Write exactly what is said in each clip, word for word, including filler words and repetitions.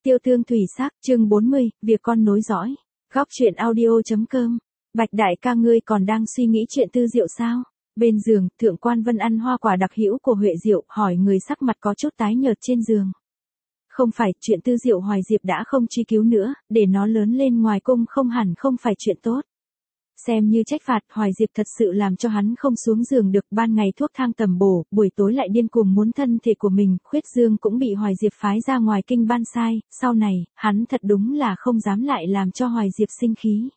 Tiêu tương thủy sắc, chương bốn mươi, việc con nối dõi. Góc truyện audio.com. Bạch đại ca ngươi còn đang suy nghĩ chuyện Tư Diệu sao? Bên giường, Thượng Quan Vân ăn hoa quả đặc hữu của Huệ Diệu, hỏi người sắc mặt có chút tái nhợt trên giường. Không phải, chuyện Tư Diệu Hoài Diệp đã không truy cứu nữa, để nó lớn lên ngoài cung không hẳn không phải chuyện tốt. Xem như trách phạt, Hoài Diệp thật sự làm cho hắn không xuống giường được, ban ngày thuốc thang tầm bổ, buổi tối lại điên cuồng muốn thân thể của mình, Khuyết Dương cũng bị Hoài Diệp phái ra ngoài kinh ban sai, sau này, hắn thật đúng là không dám lại làm cho Hoài Diệp sinh khí.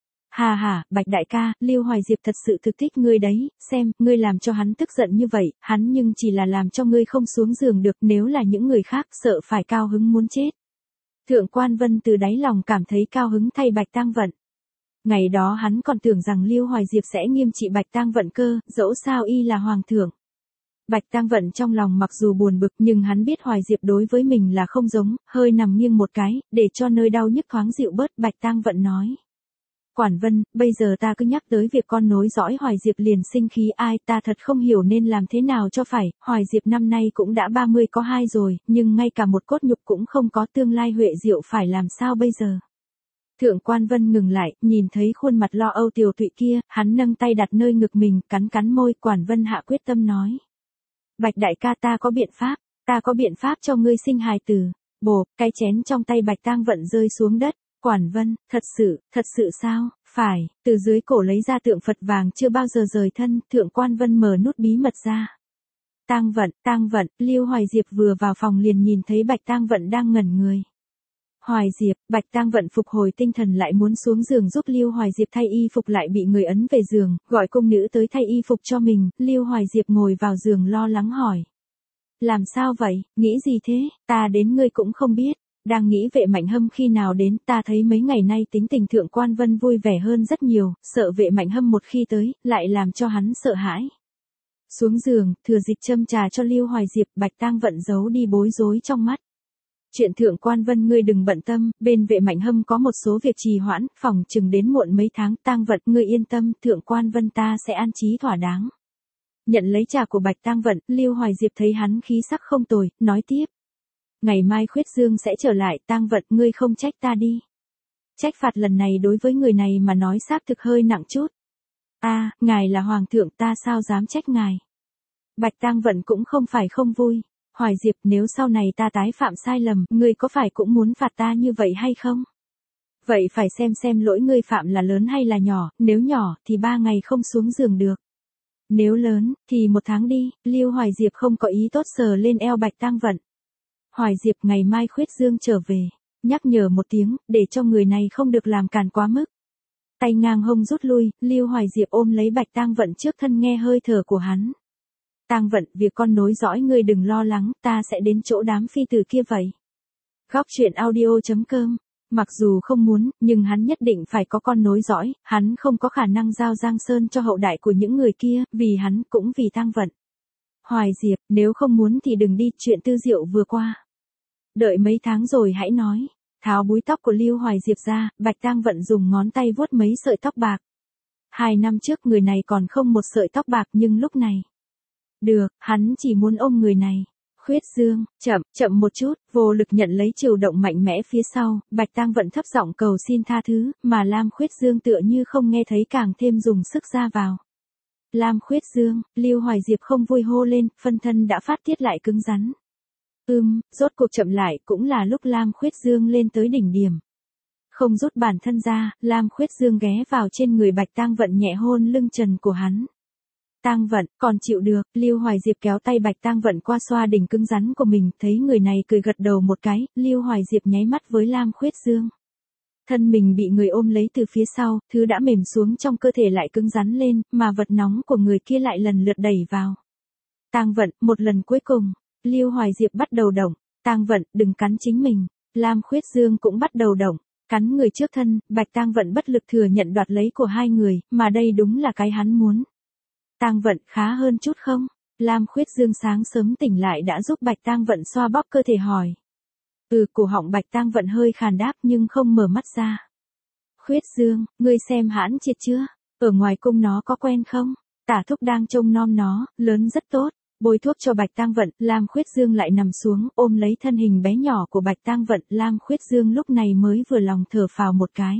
Hà hà, Bạch đại ca, Lưu Hoài Diệp thật sự thực thích ngươi đấy, xem, ngươi làm cho hắn tức giận như vậy, hắn nhưng chỉ là làm cho ngươi không xuống giường được, nếu là những người khác, sợ phải cao hứng muốn chết. Thượng Quan Vân từ đáy lòng cảm thấy cao hứng thay Bạch Tang Vận. Ngày đó hắn còn tưởng rằng Lưu Hoài Diệp sẽ nghiêm trị Bạch Tang Vận cơ, dẫu sao y là hoàng thượng. Bạch Tang Vận trong lòng mặc dù buồn bực nhưng hắn biết Hoài Diệp đối với mình là không giống, hơi nằm nghiêng một cái, để cho nơi đau nhức thoáng dịu bớt, Bạch Tang Vận nói. Quản Vân, bây giờ ta cứ nhắc tới việc con nối dõi Hoài Diệp liền sinh khí, ai, ta thật không hiểu nên làm thế nào cho phải, Hoài Diệp năm nay cũng đã ba mươi có hai rồi, nhưng ngay cả một cốt nhục cũng không có, tương lai Huệ Diệu phải làm sao bây giờ. Thượng Quan Vân ngừng lại, nhìn thấy khuôn mặt lo âu Tiểu Thụy kia, hắn nâng tay đặt nơi ngực mình, cắn cắn môi, Quản Vân hạ quyết tâm nói. Bạch đại ca, ta có biện pháp, ta có biện pháp cho ngươi sinh hài tử. Bồ, cái chén trong tay Bạch Tang Vận rơi xuống đất. Quản Vân, thật sự, thật sự sao? Phải, từ dưới cổ lấy ra tượng Phật vàng chưa bao giờ rời thân, Thượng Quan Vân mở nút bí mật ra. Tang Vận, Tang Vận, Lưu Hoài Diệp vừa vào phòng liền nhìn thấy Bạch Tang Vận đang ngẩn người. Hoài Diệp, Bạch Tang Vận phục hồi tinh thần lại muốn xuống giường giúp Lưu Hoài Diệp thay y phục lại bị người ấn về giường, gọi cung nữ tới thay y phục cho mình, Lưu Hoài Diệp ngồi vào giường lo lắng hỏi. Làm sao vậy, nghĩ gì thế, ta đến ngươi cũng không biết. Đang nghĩ Vệ Mạnh Hâm khi nào đến, ta thấy mấy ngày nay tính tình Thượng Quan Vân vui vẻ hơn rất nhiều, sợ Vệ Mạnh Hâm một khi tới, lại làm cho hắn sợ hãi. Xuống giường, thừa dịp châm trà cho Lưu Hoài Diệp, Bạch Tang Vận giấu đi bối rối trong mắt. Chuyện Thượng Quan Vân ngươi đừng bận tâm, bên Vệ Mạnh Hâm có một số việc trì hoãn, phòng chừng đến muộn mấy tháng, Tang Vận ngươi yên tâm, Thượng Quan Vân ta sẽ an trí thỏa đáng. Nhận lấy trà của Bạch Tang Vận, Lưu Hoài Diệp thấy hắn khí sắc không tồi, nói tiếp. Ngày mai Khuyết Dương sẽ trở lại, Tang Vận ngươi không trách ta đi. Trách phạt lần này đối với người này mà nói xác thực hơi nặng chút. A, à, ngài là hoàng thượng, ta sao dám trách ngài. Bạch Tang Vận cũng không phải không vui. Hoài Diệp, nếu sau này ta tái phạm sai lầm, ngươi có phải cũng muốn phạt ta như vậy hay không? Vậy phải xem xem lỗi ngươi phạm là lớn hay là nhỏ, nếu nhỏ thì ba ngày không xuống giường được. Nếu lớn, thì một tháng đi, Lưu Hoài Diệp không có ý tốt sờ lên eo Bạch Tang Vận. Hoài Diệp, ngày mai Khuyết Dương trở về, nhắc nhở một tiếng, để cho người này không được làm càn quá mức. Tay ngang hông rút lui, Lưu Hoài Diệp ôm lấy Bạch Tang Vận trước thân nghe hơi thở của hắn. Tang Vận, việc con nối dõi ngươi đừng lo lắng, ta sẽ đến chỗ đám phi tử kia vậy. Góc truyện audio.com. Mặc dù không muốn, nhưng hắn nhất định phải có con nối dõi, hắn không có khả năng giao Giang Sơn cho hậu đại của những người kia, vì hắn, cũng vì Tang Vận. Hoài Diệp, nếu không muốn thì đừng đi, chuyện Tư Diệu vừa qua. Đợi mấy tháng rồi hãy nói. Tháo búi tóc của Lưu Hoài Diệp ra, Bạch Tang Vận dùng ngón tay vuốt mấy sợi tóc bạc. Hai năm trước người này còn không một sợi tóc bạc nhưng lúc này. Được, hắn chỉ muốn ôm người này. Khuyết Dương, chậm, chậm một chút, vô lực nhận lấy chiều động mạnh mẽ phía sau, Bạch Tang Vận thấp giọng cầu xin tha thứ, mà Lam Khuyết Dương tựa như không nghe thấy càng thêm dùng sức ra vào. Lam Khuyết Dương, Lưu Hoài Diệp không vui hô lên, phân thân đã phát tiết lại cứng rắn. Ưm, rốt cuộc chậm lại, cũng là lúc Lam Khuyết Dương lên tới đỉnh điểm. Không rút bản thân ra, Lam Khuyết Dương ghé vào trên người Bạch Tang Vận nhẹ hôn lưng trần của hắn. Tang Vận, còn chịu được, Lưu Hoài Diệp kéo tay Bạch Tang Vận qua xoa đỉnh cứng rắn của mình, thấy người này cười gật đầu một cái, Lưu Hoài Diệp nháy mắt với Lam Khuyết Dương. Thân mình bị người ôm lấy từ phía sau, thứ đã mềm xuống trong cơ thể lại cứng rắn lên, mà vật nóng của người kia lại lần lượt đẩy vào. Tang Vận, một lần cuối cùng, Lưu Hoài Diệp bắt đầu động, Tang Vận, đừng cắn chính mình, Lam Khuyết Dương cũng bắt đầu động, cắn người trước thân, Bạch Tang Vận bất lực thừa nhận đoạt lấy của hai người, mà đây đúng là cái hắn muốn. Tang Vận, khá hơn chút không? Lam Khuyết Dương sáng sớm tỉnh lại đã giúp Bạch Tang Vận xoa bóp cơ thể hỏi. Ừ, cổ họng Bạch Tang Vận hơi khàn đáp nhưng không mở mắt ra. Khuyết Dương, ngươi xem hãn triệt chưa? Ở ngoài cung nó có quen không? Tả thúc đang trông nom nó, lớn rất tốt. Bôi thuốc cho Bạch Tang Vận, Lam Khuyết Dương lại nằm xuống, ôm lấy thân hình bé nhỏ của Bạch Tang Vận, Lam Khuyết Dương lúc này mới vừa lòng thở phào một cái.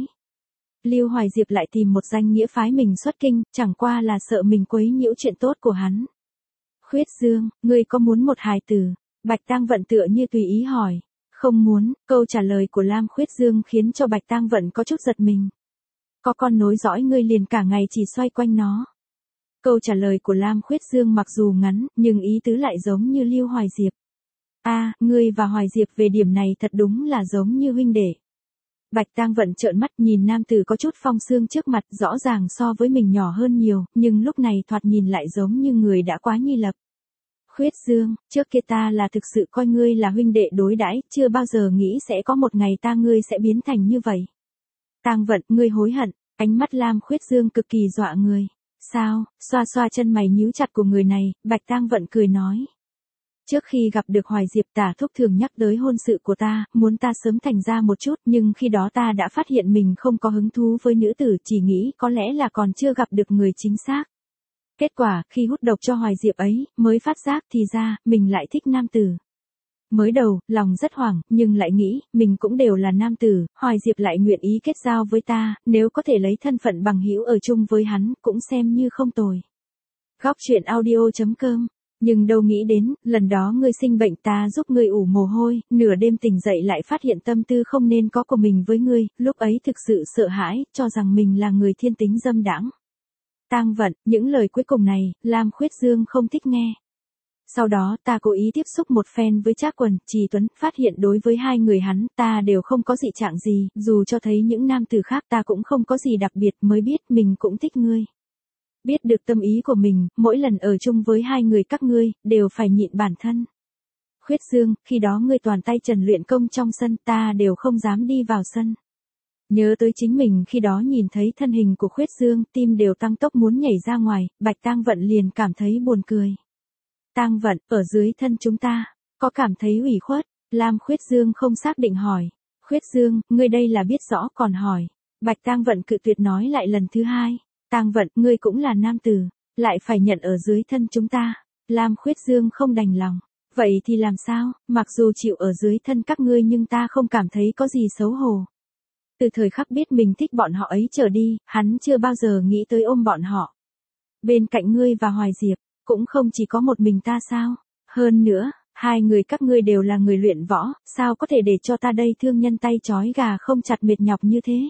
Lưu Hoài Diệp lại tìm một danh nghĩa phái mình xuất kinh, chẳng qua là sợ mình quấy nhiễu chuyện tốt của hắn. Khuyết Dương, ngươi có muốn một hài tử? Bạch Tang Vận tựa như tùy ý hỏi. Không muốn, câu trả lời của Lam Khuyết Dương khiến cho Bạch Tang Vận có chút giật mình. Có con nối dõi ngươi liền cả ngày chỉ xoay quanh nó. Câu trả lời của Lam Khuyết Dương mặc dù ngắn, nhưng ý tứ lại giống như Lưu Hoài Diệp. A, à, ngươi và Hoài Diệp về điểm này thật đúng là giống như huynh đệ. Bạch Tang Vận trợn mắt nhìn nam tử có chút phong xương trước mặt, rõ ràng so với mình nhỏ hơn nhiều, nhưng lúc này thoạt nhìn lại giống như người đã quá nhi lập. Khuyết Dương, trước kia ta là thực sự coi ngươi là huynh đệ đối đãi, chưa bao giờ nghĩ sẽ có một ngày ta ngươi sẽ biến thành như vậy. Tang Vận, ngươi hối hận, ánh mắt Lam Khuyết Dương cực kỳ dọa người. Sao, xoa xoa chân mày nhíu chặt của người này, Bạch Tang Vận cười nói. Trước khi gặp được Hoài Diệp Tả Thúc thường nhắc tới hôn sự của ta, muốn ta sớm thành ra một chút, nhưng khi đó ta đã phát hiện mình không có hứng thú với nữ tử, chỉ nghĩ có lẽ là còn chưa gặp được người chính xác. Kết quả, khi hút độc cho Hoài Diệp ấy, mới phát giác thì ra, mình lại thích nam tử. Mới đầu, lòng rất hoảng, nhưng lại nghĩ, mình cũng đều là nam tử, Hoài Diệp lại nguyện ý kết giao với ta, nếu có thể lấy thân phận bằng hữu ở chung với hắn, cũng xem như không tồi. Góc truyện audio chấm com. Nhưng đâu nghĩ đến, lần đó ngươi sinh bệnh ta giúp ngươi ủ mồ hôi, nửa đêm tỉnh dậy lại phát hiện tâm tư không nên có của mình với ngươi, lúc ấy thực sự sợ hãi, cho rằng mình là người thiên tính dâm đãng. Tang Vận, những lời cuối cùng này, Lam Khuyết Dương không thích nghe. Sau đó ta cố ý tiếp xúc một phen với Trác Quần, Trì Tuấn, phát hiện đối với hai người hắn ta đều không có dị trạng gì, dù cho thấy những nam tử khác ta cũng không có gì đặc biệt, mới biết mình cũng thích ngươi. Biết được tâm ý của mình, mỗi lần ở chung với hai người các ngươi, đều phải nhịn bản thân. Khuyết Dương, khi đó ngươi toàn tay trần luyện công trong sân, ta đều không dám đi vào sân. Nhớ tới chính mình khi đó nhìn thấy thân hình của Khuyết Dương, tim đều tăng tốc muốn nhảy ra ngoài, Bạch Tang Vận liền cảm thấy buồn cười. Tang Vận, ở dưới thân chúng ta, có cảm thấy ủy khuất? Lam Khuyết Dương không xác định hỏi. Khuyết Dương, ngươi đây là biết rõ còn hỏi. Bạch Tang Vận cự tuyệt nói lại lần thứ hai. Tang Vận, ngươi cũng là nam tử, lại phải nhận ở dưới thân chúng ta. Lam Khuyết Dương không đành lòng. Vậy thì làm sao, mặc dù chịu ở dưới thân các ngươi nhưng ta không cảm thấy có gì xấu hổ. Từ thời khắc biết mình thích bọn họ ấy trở đi, hắn chưa bao giờ nghĩ tới ôm bọn họ. Bên cạnh ngươi và Hoài Diệp, cũng không chỉ có một mình ta sao? Hơn nữa, hai người các ngươi đều là người luyện võ, sao có thể để cho ta đây thương nhân tay trói gà không chặt mệt nhọc như thế?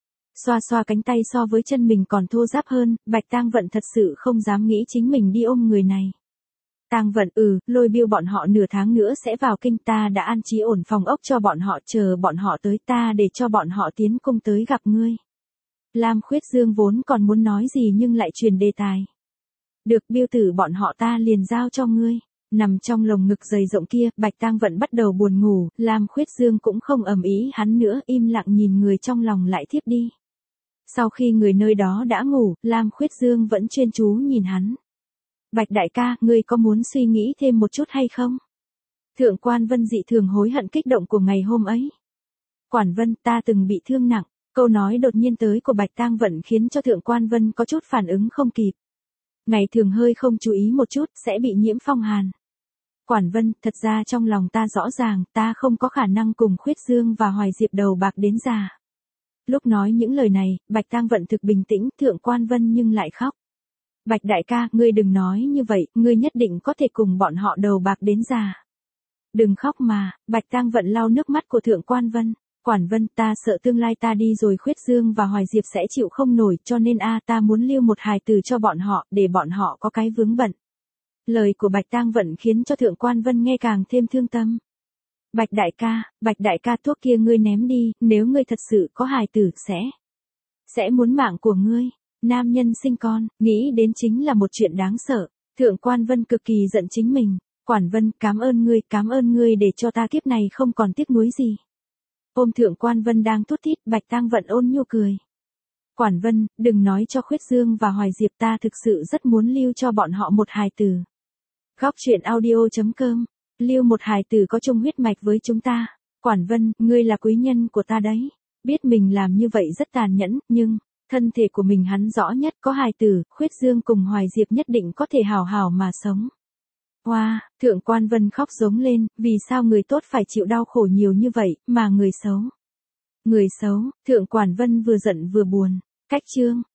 Xoa xoa cánh tay so với chân mình còn thô ráp hơn, Bạch Tang Vận thật sự không dám nghĩ chính mình đi ôm người này. Tang Vận, ừ, Lôi Biêu bọn họ nửa tháng nữa sẽ vào kinh, ta đã an trí ổn phòng ốc cho bọn họ, chờ bọn họ tới ta để cho bọn họ tiến cung tới gặp ngươi. Lam Khuyết Dương vốn còn muốn nói gì nhưng lại truyền đề tài. Được, Biêu tử bọn họ ta liền giao cho ngươi. Nằm trong lồng ngực dày rộng kia, Bạch Tang Vận bắt đầu buồn ngủ, Lam Khuyết Dương cũng không ầm ĩ hắn nữa, im lặng nhìn người trong lòng lại thiếp đi. Sau khi người nơi đó đã ngủ, Lam Khuyết Dương vẫn chuyên chú nhìn hắn. Bạch đại ca, ngươi có muốn suy nghĩ thêm một chút hay không? Thượng Quan Vân dị thường hối hận kích động của ngày hôm ấy. Quản Vân, ta từng bị thương nặng, câu nói đột nhiên tới của Bạch Tang Vận khiến cho Thượng Quan Vân có chút phản ứng không kịp. Ngày thường hơi không chú ý một chút, sẽ bị nhiễm phong hàn. Quản Vân, thật ra trong lòng ta rõ ràng, ta không có khả năng cùng Khuyết Dương và Hoài Diệp đầu bạc đến già. Lúc nói những lời này, Bạch Tang Vận thực bình tĩnh, Thượng Quan Vân nhưng lại khóc. Bạch đại ca, ngươi đừng nói như vậy, ngươi nhất định có thể cùng bọn họ đầu bạc đến già. Đừng khóc mà, Bạch Tang Vận lau nước mắt của Thượng Quan Vân. Quản Vân, ta sợ tương lai ta đi rồi Khuyết Dương và Hoài Diệp sẽ chịu không nổi, cho nên a ta muốn lưu một hài tử cho bọn họ, để bọn họ có cái vướng bận. Lời của Bạch Tang Vận khiến cho Thượng Quan Vân nghe càng thêm thương tâm. Bạch đại ca, Bạch đại ca, thuốc kia ngươi ném đi, nếu ngươi thật sự có hài tử sẽ, sẽ muốn mạng của ngươi. Nam nhân sinh con, nghĩ đến chính là một chuyện đáng sợ. Thượng Quan Vân cực kỳ giận chính mình. Quản Vân, cảm ơn ngươi, cảm ơn ngươi để cho ta kiếp này không còn tiếc nuối gì. Ôm Thượng Quan Vân đang thút thít, Bạch Tang Vận ôn nhu cười. Quản Vân, đừng nói cho Khuyết Dương và Hoài Diệp, ta thực sự rất muốn lưu cho bọn họ một hài tử. Góc truyện audio chấm com. Lưu một hài tử có chung huyết mạch với chúng ta. Quản Vân, ngươi là quý nhân của ta đấy. Biết mình làm như vậy rất tàn nhẫn, nhưng thân thể của mình hắn rõ nhất, có hài tử, Khuyết Dương cùng Hoài Diệp nhất định có thể hào hào mà sống. Hoa, Thượng Quan Vân khóc giống lên, vì sao người tốt phải chịu đau khổ nhiều như vậy, mà người xấu. Người xấu, Thượng Quan Vân vừa giận vừa buồn. Cách chương.